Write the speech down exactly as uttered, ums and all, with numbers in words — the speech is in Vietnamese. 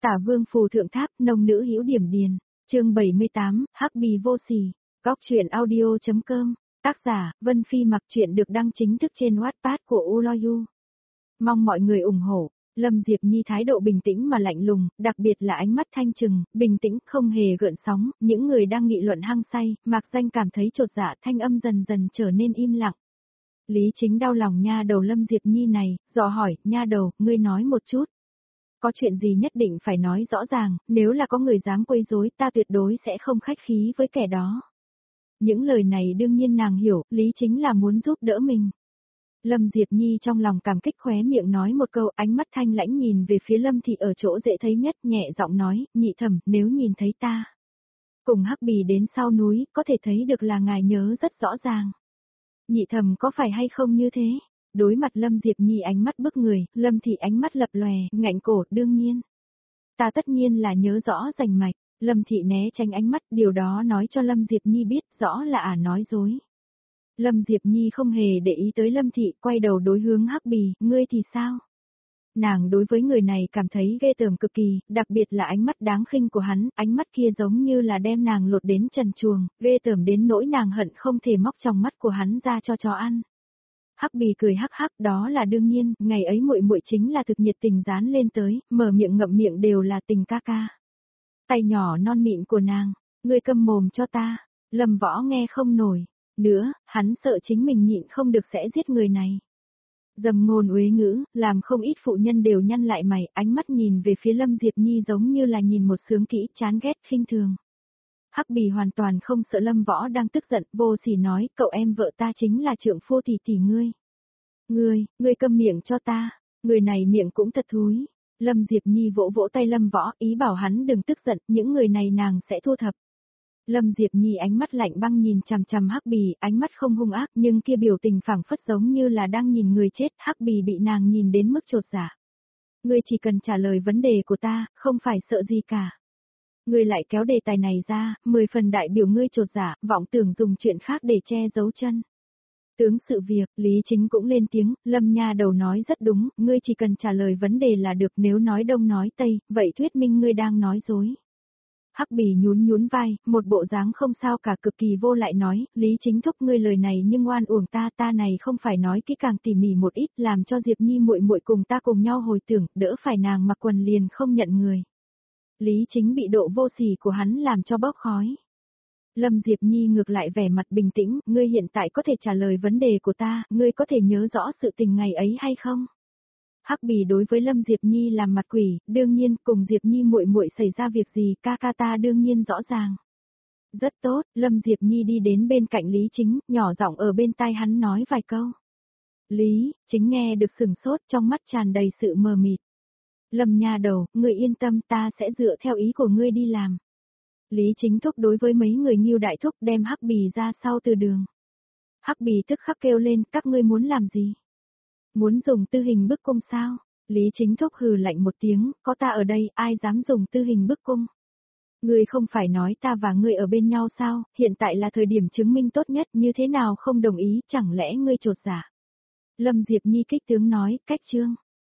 Tả Vương phù thượng tháp, nông nữ hữu điểm điền. Chương bảy mươi tám, Hắc Bì vô sỉ. Góc truyện audio chấm com. Tác giả, Vân Phi. Mặc truyện được đăng chính thức trên Wattpad của Uloyu. Mong mọi người ủng hộ. Lâm Diệp Nhi thái độ bình tĩnh mà lạnh lùng, đặc biệt là ánh mắt thanh trừng, bình tĩnh, không hề gợn sóng. Những người đang nghị luận hăng say, Mạc Danh cảm thấy chột dạ, thanh âm dần dần trở nên im lặng. Lý Chính đau lòng nha đầu Lâm Diệp Nhi này, dò hỏi, nha đầu, ngươi nói một chút. Có chuyện gì nhất định phải nói rõ ràng, nếu là có người dám quấy rối, ta tuyệt đối sẽ không khách khí với kẻ đó. Những lời này đương nhiên nàng hiểu, Lý Chính là muốn giúp đỡ mình. Lâm Diệp Nhi trong lòng cảm kích, khóe miệng nói một câu, ánh mắt thanh lãnh nhìn về phía Lâm Thị ở chỗ dễ thấy nhất, nhẹ giọng nói, nhị thẩm, nếu nhìn thấy ta cùng Hắc Bì đến sau núi, có thể thấy được là ngài nhớ rất rõ ràng. Nhị thẩm có phải hay không như thế? Đối mặt Lâm Diệp Nhi ánh mắt bức người, Lâm Thị ánh mắt lập lòe, ngạnh cổ, đương nhiên. Ta tất nhiên là nhớ rõ rành mạch. Lâm Thị né tránh ánh mắt, điều đó nói cho Lâm Diệp Nhi biết rõ là ả nói dối. Lâm Diệp Nhi không hề để ý tới Lâm Thị, quay đầu đối hướng Hắc Bì, ngươi thì sao? Nàng đối với người này cảm thấy ghê tởm cực kỳ, đặc biệt là ánh mắt đáng khinh của hắn, ánh mắt kia giống như là đem nàng lột đến trần truồng, ghê tởm đến nỗi nàng hận không thể móc trong mắt của hắn ra cho chó ăn. Hắc Bì cười hắc hắc, đó là đương nhiên, ngày ấy muội muội chính là thực nhiệt tình dán lên tới, mở miệng ngậm miệng đều là tình ca ca. Tay nhỏ non mịn của nàng, ngươi câm mồm cho ta. Lâm Võ nghe không nổi nữa, hắn sợ chính mình nhịn không được sẽ giết người này. Dầm ngôn uế ngữ, làm không ít phụ nhân đều nhăn lại mày, ánh mắt nhìn về phía Lâm Diệp Nhi giống như là nhìn một sướng kỹ, chán ghét, khinh thường. Hắc Bì hoàn toàn không sợ Lâm Võ đang tức giận, vô sỉ nói, cậu em vợ ta chính là trượng phu tỷ tỷ ngươi. Ngươi, ngươi câm miệng cho ta, người này miệng cũng thật thúi. Lâm Diệp Nhi vỗ vỗ tay Lâm Võ, ý bảo hắn đừng tức giận, những người này nàng sẽ thu thập. Lâm Diệp Nhi ánh mắt lạnh băng nhìn chằm chằm Hắc Bì, ánh mắt không hung ác, nhưng kia biểu tình phảng phất giống như là đang nhìn người chết. Hắc Bì bị nàng nhìn đến mức chột dạ. Ngươi chỉ cần trả lời vấn đề của ta, không phải sợ gì cả. Ngươi lại kéo đề tài này ra, mười phần đại biểu ngươi chột dạ, vọng tưởng dùng chuyện khác để che giấu chân. Tướng sự việc, Lý Chính cũng lên tiếng, Lâm nha đầu nói rất đúng, ngươi chỉ cần trả lời vấn đề là được, nếu nói đông nói tây, vậy thuyết minh ngươi đang nói dối. Hắc Bì nhún nhún vai, một bộ dáng không sao cả, cực kỳ vô lại nói, Lý Chính thúc, ngươi lời này nhưng oan uổng ta, ta này không phải nói kỹ càng tỉ mỉ một ít, làm cho Diệp Nhi muội muội cùng ta cùng nhau hồi tưởng, đỡ phải nàng mặc quần liền không nhận người. Lý Chính bị độ vô sỉ của hắn làm cho bốc khói. Lâm Diệp Nhi ngược lại vẻ mặt bình tĩnh, ngươi hiện tại có thể trả lời vấn đề của ta, ngươi có thể nhớ rõ sự tình ngày ấy hay không? Hắc Bì đối với Lâm Diệp Nhi làm mặt quỷ, đương nhiên, cùng Diệp Nhi muội muội xảy ra việc gì, ca ca ta đương nhiên rõ ràng. Rất tốt, Lâm Diệp Nhi đi đến bên cạnh Lý Chính, nhỏ giọng ở bên tai hắn nói vài câu. Lý Chính nghe được sừng sốt, trong mắt tràn đầy sự mờ mịt. Lâm nha đầu, ngươi yên tâm, ta sẽ dựa theo ý của ngươi đi làm. Lý Chính thúc đối với mấy người Ngưu đại thúc đem Hắc Bì ra sau từ đường. Hắc Bì tức khắc kêu lên, các ngươi muốn làm gì? Muốn dùng tư hình bức cung sao? Lý Chính thúc hừ lạnh một tiếng, có ta ở đây, ai dám dùng tư hình bức cung? Ngươi không phải nói ta và ngươi ở bên nhau sao, hiện tại là thời điểm chứng minh tốt nhất, như thế nào không đồng ý, chẳng lẽ ngươi chột dạ? Lâm Diệp Nhi kích tướng nói, cách chương.